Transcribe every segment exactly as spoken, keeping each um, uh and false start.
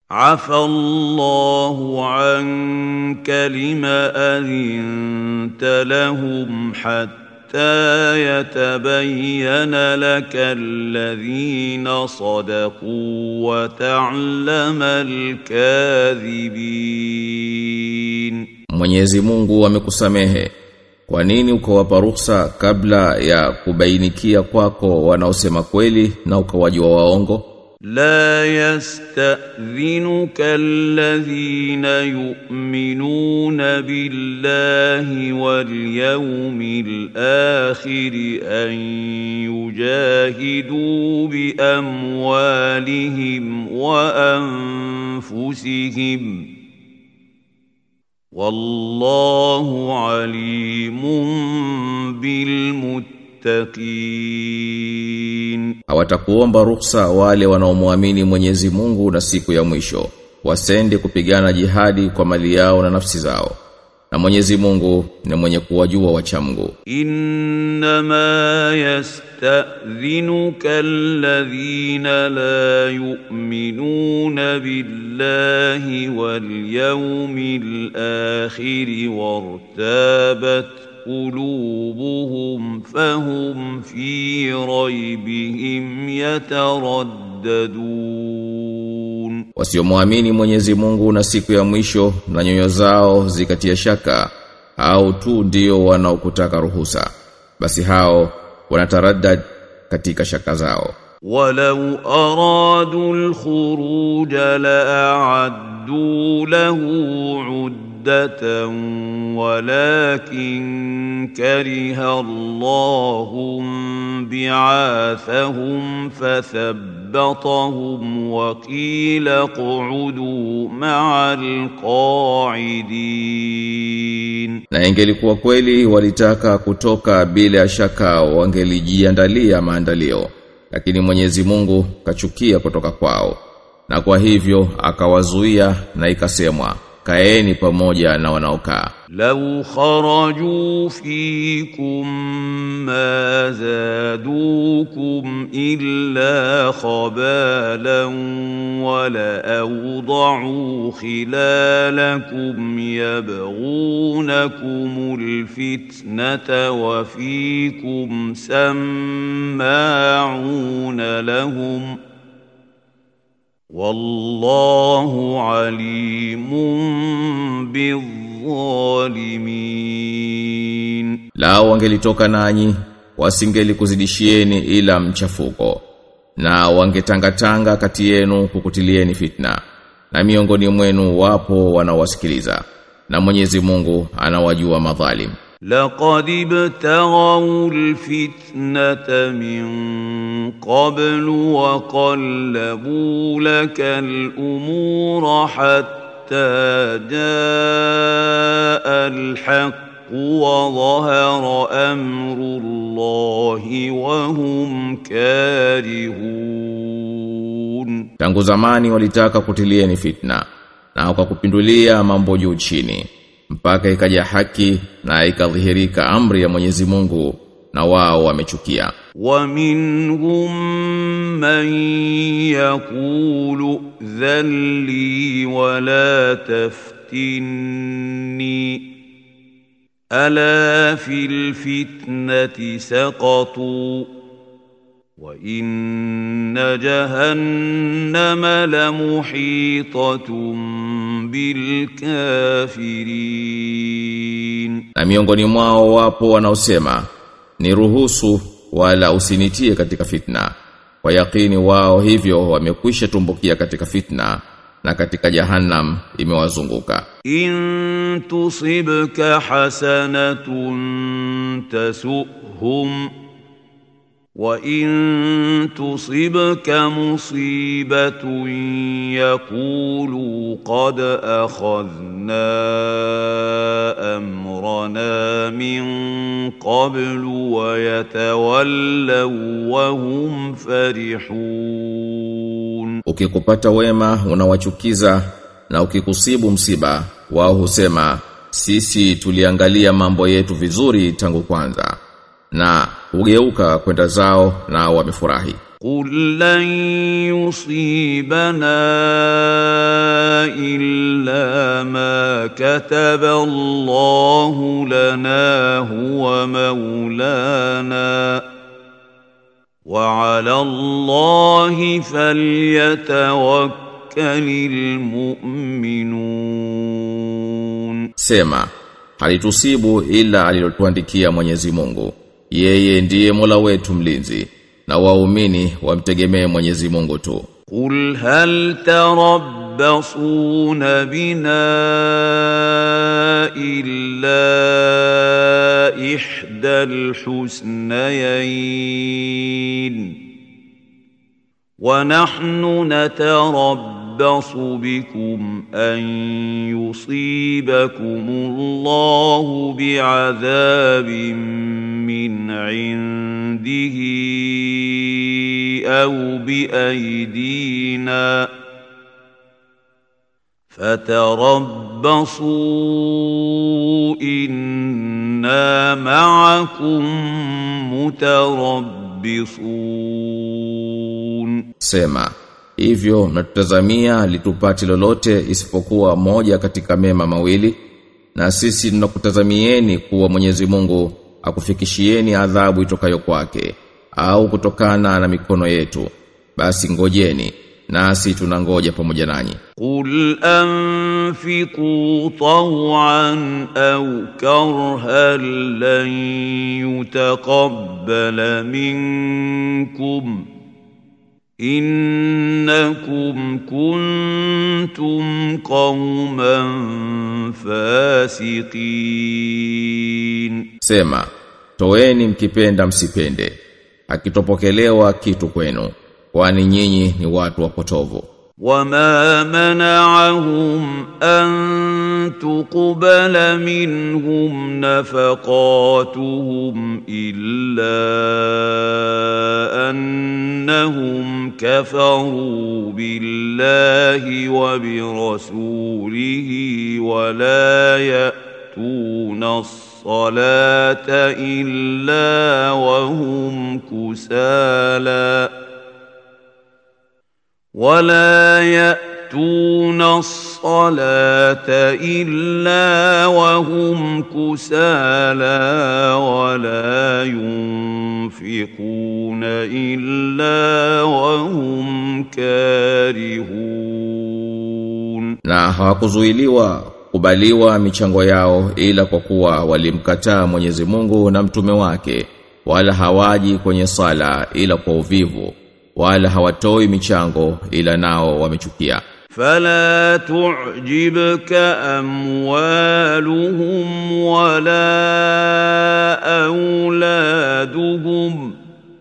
عفى الله عنك لما أذنت لهم حتى يتبين لك الذين صدقوا وتعلم الكاذبين. Mwenyezi Mungu amekusamehe. Kwa nini ukawapa ruhusa kabla ya kubainikia kwako wanaosema kweli na ukawajua waongo? لا يستأذنك الذين يؤمنون بالله واليوم الآخر أن يجاهدوا بأموالهم وأنفسهم والله عليم بالمتقين. Hawatakuomba ruhusa wale wanaomwamini Mwenyezi Mungu na siku ya mwisho wasende kupigana jihadi kwa mali yao na nafsi zao, na Mwenyezi Mungu ni mwenye kuwajua wacha Mungu. Innama yasta'dhinuka alladhina la yu'minuna billahi wal yawmil akhir wartabat قلوبهم فهم في ريبهم يترددون. Wasiomwamini Mwenyezi Mungu na siku ya mwisho na nyoyo zao zikatia shaka, au tu ndio wanaokutaka ruhusa, basi hao wanataraddad katika shaka zao. ولو أرادوا الخروج لأعدوا له عدة ولكن كره الله بعاثهم فثبطهم وقيل اقعدوا مع القاعدين. Na ingelikuwa kweli walitaka kutoka bila shaka wangelijiandalia maandalio, lakini Mwenyezi Mungu kachukia kutoka kwao, na kwa hivyo akawazuia na ikasemwa kaeni pamoja na wanaokaa. Law kharaju fikum ma zadukum illa khabalan wala awda'u khilalakum yabghunakumul fitnata wa fikum samma'una lahum wallahu alimun bizzalimin. Lao wangelitoka nanyi wasingelikuzidishieni ila mchafuko, na wangetangatanga kati yenu kukutilieni fitna, na miongoni mwenu wapo wanawasikiliza, na Mwenyezi Mungu anawajua madhalim. لقد ابتغوا الفتنة من قبل وقلبوا لك الأمور حتى جاء الحق وظهر أمر الله وهم كارهون. Tangu zamani walitaka kutilieni fitna na wakakupindulia mambo juu chini mpaka ikaja haki na ikadhihirika amri ya Mwenyezi Mungu na wao wamechukia. Wa minhum man yaqulu dhalli wa la taftinni ala fil fitnati saqatu wa inna jahannama lamuhitatun bil kafirin. Na miongoni mwao wapo wanaosema ni ruhusu wala usinitie katika fitna, kwa yakini wao hivyo wamekwisha tumbukia katika fitna na katika jahannam imewazunguka. In tusibka hasanatun tasuhum وَإِن تُصِبْكَ مُصِيبَةٌ يَقُولُوا قَدْ أَخَذْنَا أَمْرَنَا مِنْ قَبْلُ وَيَتَوَلَّوْا وَهُمْ فَرِحُونَ. Ukikupata wema unawachukiza, na ukikusibu msiba wao husema sisi tuliangalia mambo yetu vizuri tangu kwanza, na ugeuka kwenda zao na wamefurahi. Qul lan yusibana كتب الله لنا هو مولانا وعلى الله فليتوكل المؤمنون. Sema, halitusibu ila alilotuandikia Mwenyezi Mungu. Yeye ndiye Mola wetu mlinzi, na waumini wamtegemee Mwenyezi Mungu tu. Qul hal tarabbasuna bina illa ihdal husnayayn wa nahnu natarabbasu bikum an yusibakumullahu bi'adhabin min 'indihi aw biaydina fatarabbasu inna ma'akum mutarabbisun. Sema, hivyo natutazamia litupati lolote isipokuwa moja katika mema mawili, na sisi tunakutazamieni kuwa Mwenyezi Mungu akufikishieni adhabu itokayo kwake au kutokana na mikono yetu, basi ngojeni nasi tunangoja pamoja nanyi. Qul anfiqu taw'an aw karhan lan yutaqabbala minkum innakum kuntum qauman fasiqin. Sema, toeni mkipenda msipende, hakitopokelewa kitu kwenu, kwani nyinyi ni watu wapotovu. وما منعهم أن تقبل منهم نفقاتهم إلا أنهم كفروا بالله وبرسوله ولا يأتون الصلاة إلا وهم كسالى ولا يأتون الصلاة إلا وهم كسالى ولا ينفقون إلا وهم كارهون. Na hawakuzuiliwa kubaliwa michango yao ila kwa kuwa walimkataa Mwenyezi Mungu na mtume wake, wala hawaji kwenye sala ila kwa uvivu, wala hawatoi michango ila nao wamechukia. Fala tu'jibka amwaluhum wala auladuhum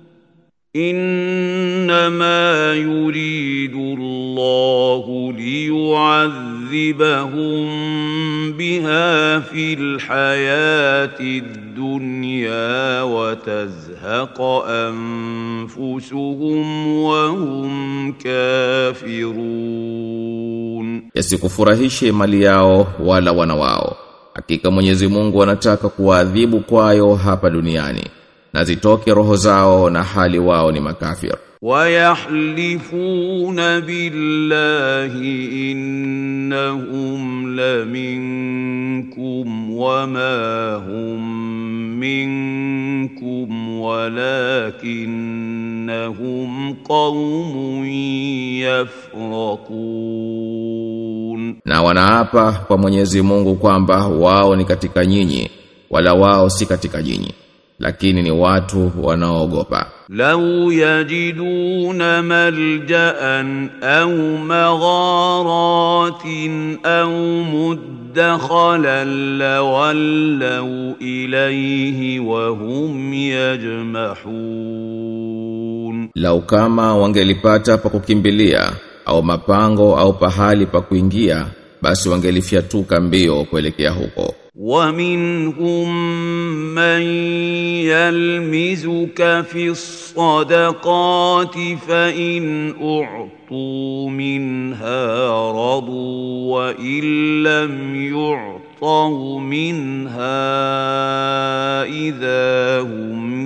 innama yuridu Allahu liyu'adhibahum biha fil hayati dunya wa tazhaqa anfusuhum wa hum kafirun. Yasikufurahishe mali yao wala wana wao. Hakika Mwenyezi Mungu anataka kuadhibu kwayo hapa duniani, na zitoke roho zao na hali wao ni makafir. وَيَحْلِفُونَ بِاللَّهِ إِنَّهُمْ لَمِنكُمْ وَمَا هُمْ مِنكُمْ وَلَكِنَّهُمْ قَوْمٌ يَفْرَقُونَ. Na wanaapa kwa Mwenyezi Mungu kwamba wao ni katika nyinyi, wala wao si katika nyinyi, lakini ni watu wanaoogopa. Law yajiduna malja'an aw magharatin aw mudakhalan lawallaw ilayhi wa hum yajmahun. Lau kama wangelipata pa kukimbilia au mapango au pahali pa kuingia, basi wangelifyatuka mbio kuelekea huko. وَمِنْهُمْ مَنْ يَلْمِزُكَ فِي الصَّدَقَاتِ فَإِنْ أُعْطُوا مِنْهَا رَضُوا وَإِنْ لَمْ يُعْطَوْا مِنْهَا إِذَا هُمْ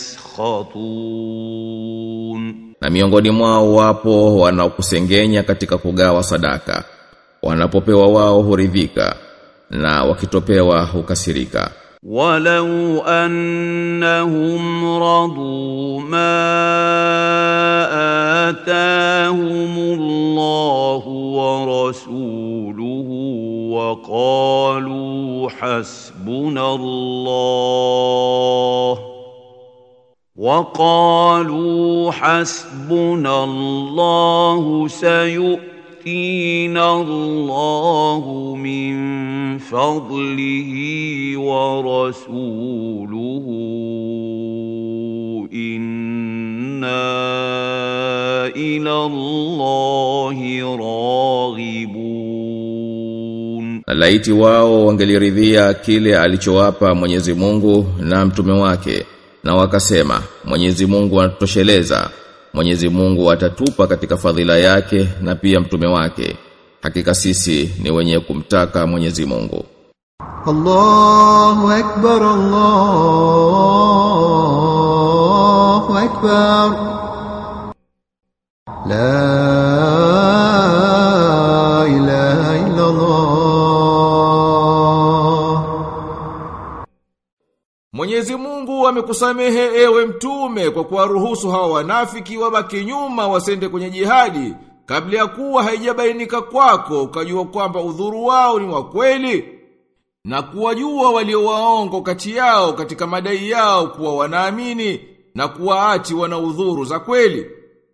يَسْخَطُونَ. Na miongoni mwao wapo wanaokusengenya katika kugawa sadaka, wanapopewa wao huridhika, na wakitopewa hukasirika. ولو أنهم رضوا ما آتاهم الله ورسوله وقالوا حسبنا الله وقالوا حسبنا الله سيؤتينا الله من فضله ورسوله إنا إلى الله راغبون. Laiti wao wangeliridhia kile alichowapa Mwenyezi Mungu na mtume wake, na wakasema Mwenyezi Mungu anatosheleza, Mwenyezi Mungu atatupa katika fadhila yake na pia mtume wake, hakika sisi ni wenye kumtaka Mwenyezi Mungu. Allahu Akbar, Allahu Akbar, la ilaha illa Allah. Mwenyezi Mungu amekusamehe ewe mtume kwa kuwaruhusu hawa wanafiki wabaki nyuma wasende kwenye jihadi kabla ya kuwa haijabainika kwako ukajua kwamba udhuru wao ni wa kweli, na kuwajua walio waongo kati yao katika madai yao kuwa wanaamini na kuwaati wana udhuru za kweli.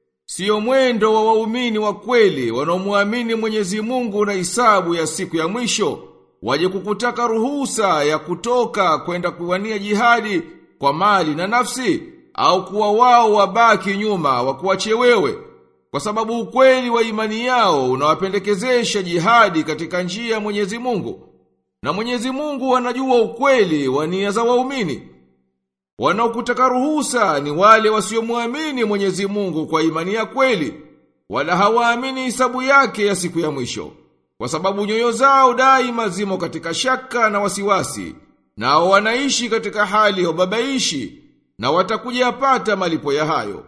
Sio mwendo wa waumini wa kweli wanaomuamini Mwenyezi Mungu na hisabu ya siku ya mwisho waje kukutaka ruhusa ya kutoka kwenda kuwania jihadi kwa mali na nafsi, au kuwa wao wabaki nyuma wakuache wewe, kwa sababu ukweli wa imani yao unawapendekezesha jihadi katika njia ya Mwenyezi Mungu. Na Mwenyezi Mungu anajua ukweli wa nia za waumini. Wanaokutaka ruhusa ni wale wasiomuamini Mwenyezi Mungu kwa imani ya kweli, wala hawaamini hisabu yake ya siku ya mwisho, kwa sababu nyoyo zao daima zimo katika shaka na wasiwasi, nao wanaishi katika hali ya ubabaishi, na watakuja yapata malipo ya hayo.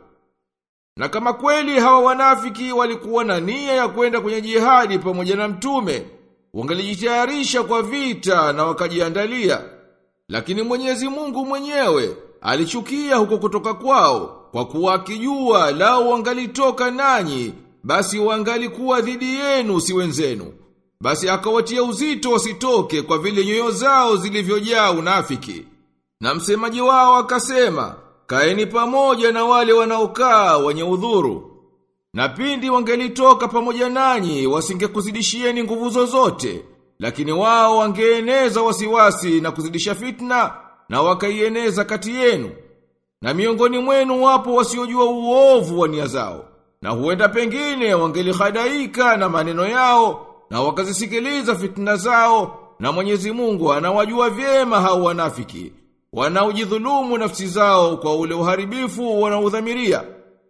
Na kama kweli hawa wanafiki walikuwa na nia ya kwenda kwenye jihadi pamoja na mtume, wangelijitayarisha kwa vita na wakajiandalia. Lakini Mwenyezi Mungu mwenyewe alichukia huko kutoka kwao, kwa kuwa akijua lao wangalitoka nanyi, basi wangalikuwa dhidi yenu si wenzenu. Basi akawatia uzito wasitoke kwa vile nyoyo zao zilivyojaa unafiki. Na msemaji wao akasema, kaeni pamoja na wale wanaokaa wenye udhuru. Na pindi wangelitoka pamoja nanyi wasingekuzidishieni nguvu zozote, lakini wao wangeeneza wasiwasi na kuzidisha fitna, na wakaieneza kati yenu. Na miongoni mwenu wapo wasiojua uovu wa nia zao, na huenda pengine wangelihadaika na maneno yao, na wakazisikiliza fitna zao, na Mwenyezi Mungu anawajua vyema hao wanafiki wanaojidhulumu nafsi zao kwa ule uharibifu wanaudhamiria.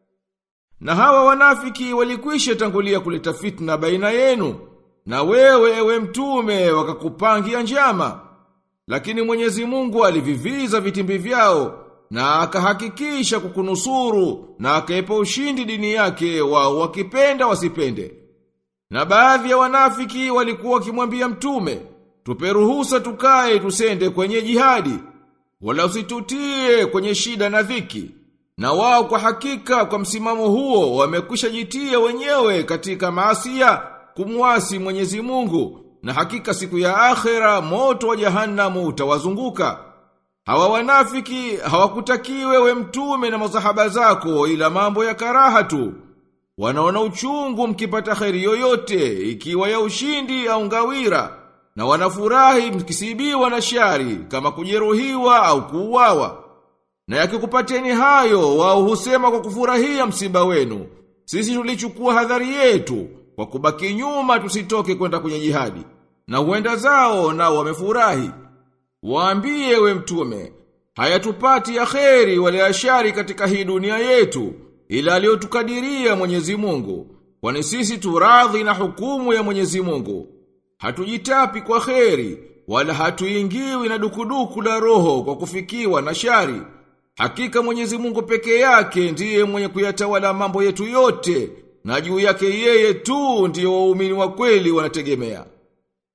Na hawa wanafiki walikwisha tangulia kuleta fitna baina yenu, na wewe ewe mtume wakakupangia njama. Lakini Mwenyezi Mungu aliviviza vitimbi vyao, na akahakikisha kukunusuru, na akaipa ushindi dini yake wao wakipenda wasipende. Na baadhi ya wanafiki walikuwa wakimwambia mtume, tupe ruhusa tukae tusende kwenye jihadi, wala usitutie kwenye shida na dhiki. Na wao kwa hakika kwa msimamo huo wamekwisha jitia wenyewe katika maasia kumwasi Mwenyezi Mungu, na hakika siku ya akhera moto wa Jahannamu utawazunguka. Hawa wanafiki hawakutakiwe we mtume na masahaba zako ila mambo ya karaha tu. Wanaona uchungu mkipata kheri yoyote, ikiwa ya ushindi au ngawira, na wanafurahi mkisibiwa na shari kama kujeruhiwa au kuuawa. Na yakikupateni hayo, wao husema kwa kufurahia msiba wenu, sisi tulichukua hadhari yetu kwa kubaki nyuma tusitoke kwenda kwenye jihadi. Na huenda zao nao wamefurahi. Waambie we mtume, hayatupati ya kheri wala ya shari katika hii dunia yetu, ila aliyotukadiria Mwenyezi Mungu, kwani sisi turadhi na hukumu ya Mwenyezi Mungu. Hatujitapi kwa kheri, wala hatuingiwi na dukuduku la roho kwa kufikiwa na shari. Hakika Mwenyezi Mungu peke yake ndiye mwenye kuyatawala mambo yetu yote, na juu yake yeye tu ndiyo waumini wa kweli wanategemea.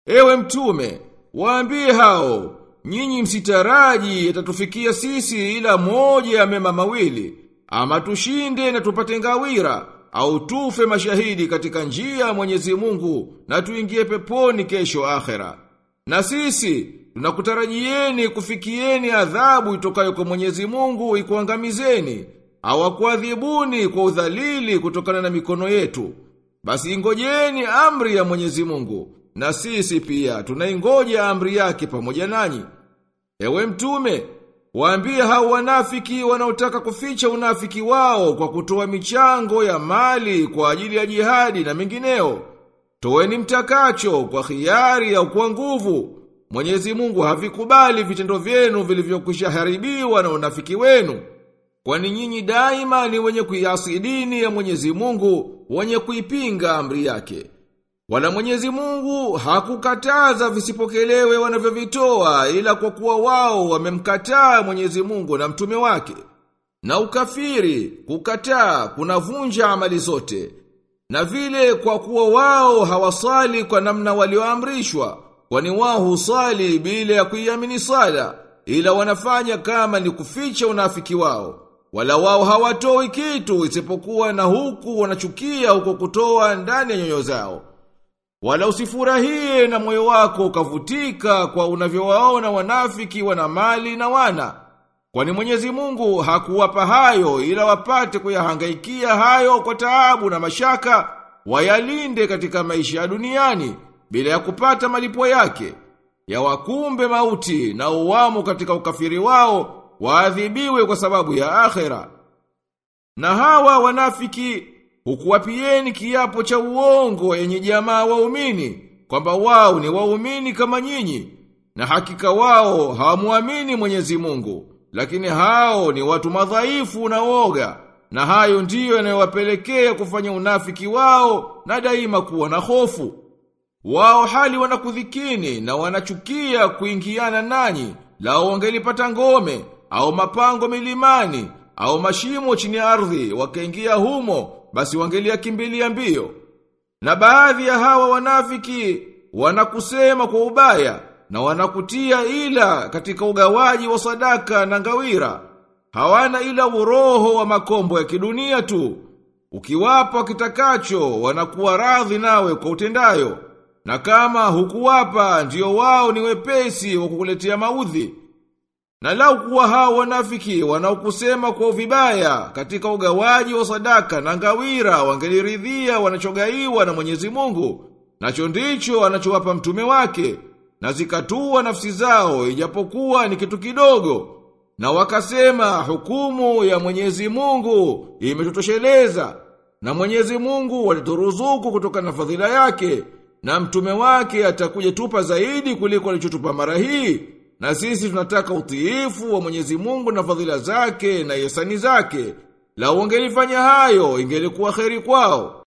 Ewe mtume, waambie hao, nyinyi msitaraji yatatufikia sisi ila moja ya mema mawili, ama tushinde na tupate ngawira, au tufe mashahidi katika njia ya Mwenyezi Mungu na tuingie peponi kesho akhera. Na sisi tunakutarajieni kufikieni adhabu itokayo kwa Mwenyezi Mungu ikuangamizeni, au akuadhibuni kwa udhalili kutokana na mikono yetu. Basi ingojeni amri ya Mwenyezi Mungu, na sisi pia tunaingoja amri yake pamoja nanyi. Ewe mtume, waambie hao wanafiki wanaotaka kuficha unafiki wao kwa kutoa michango ya mali kwa ajili ya jihadi na mengineo. Toeni mtakacho kwa khiari au kwa nguvu. Mwenyezi Mungu havikubali vitendo vyenu vilivyokwisha haribiwa na unafiki wenu. Kwani nyinyi daima ni wenye kuiasi dini ya Mwenyezi Mungu, wenye kuipinga amri yake. Wala Mwenyezi Mungu hakukataza visipokelewe wanavyovitoa ila kwa kuwa wao wamemkataa Mwenyezi Mungu na mtume wake. Na ukafiri, kukataa, kunavunja amali zote. Na vile kwa kuwa wao hawasali kwa namna walioamrishwa, kwani wao husali bila ya kuiamini sala, ila wanafanya kama ni kuficha unafiki wao. Wala wao hawatoi kitu isipokuwa na huku wanachukia huko kutoa ndani ya nyoyo zao. Wala usifurahie na moyo wako ukavutika kwa unavyowaona wanafiki wana mali na wana. Kwani Mwenyezi Mungu hakuwapa hayo ila wapate kuyahangaikia hayo kwa taabu na mashaka, wayalinde katika maisha ya duniani bila ya kupata malipo yake. Ya wakumbe mauti na uwamu katika ukafiri wao, waadhibiwe kwa sababu ya akhera. Na hawa wanafiki hukuwapieni kiapo cha uongo yenye jamaa waumini, kwamba wao ni waumini kama nyinyi, na hakika wao hawamuamini Mwenyezi Mungu, lakini hao ni watu madhaifu na woga, na hayo ndiyo yanayowapelekea kufanya unafiki wao na daima kuwa na hofu. Wao hali wanakudhikini na wanachukia kuingiana nanyi, lao wangelipata ngome, au mapango milimani, au mashimo chini ya ardhi, wakaingia humo, basi wangeliakimbilia mbio. Na baadhi ya hawa wanafiki wanakusema kwa ubaya na wanakutia ila katika ugawaji wa sadaka na ngawira. Hawana ila uroho wa makombo ya kidunia tu. Ukiwapa kitakacho wanakuwa radhi nawe kwa utendayo, na kama hukuwapa ndio wao ni wepesi wa kukuletea maudhi. Na lau kuwa hao wanafiki wanaokusema kwa vibaya katika ugawaji wa sadaka na ngawira wangeliridhia wanachogaiwa na Mwenyezi Mungu, nacho ndicho anachowapa mtume wake, na zikatua nafsi zao ijapokuwa ni kitu kidogo, na wakasema hukumu ya Mwenyezi Mungu imetutosheleza, na Mwenyezi Mungu alituruzuku kutoka na fadhila yake, na mtume wake atakuja tupa zaidi kuliko alichotupa mara hii. Na sisi tunataka utiifu wa Mwenyezi Mungu na fadhila zake na ihsani zake. La wangelifanya hayo ingelikuwa kheri kwao.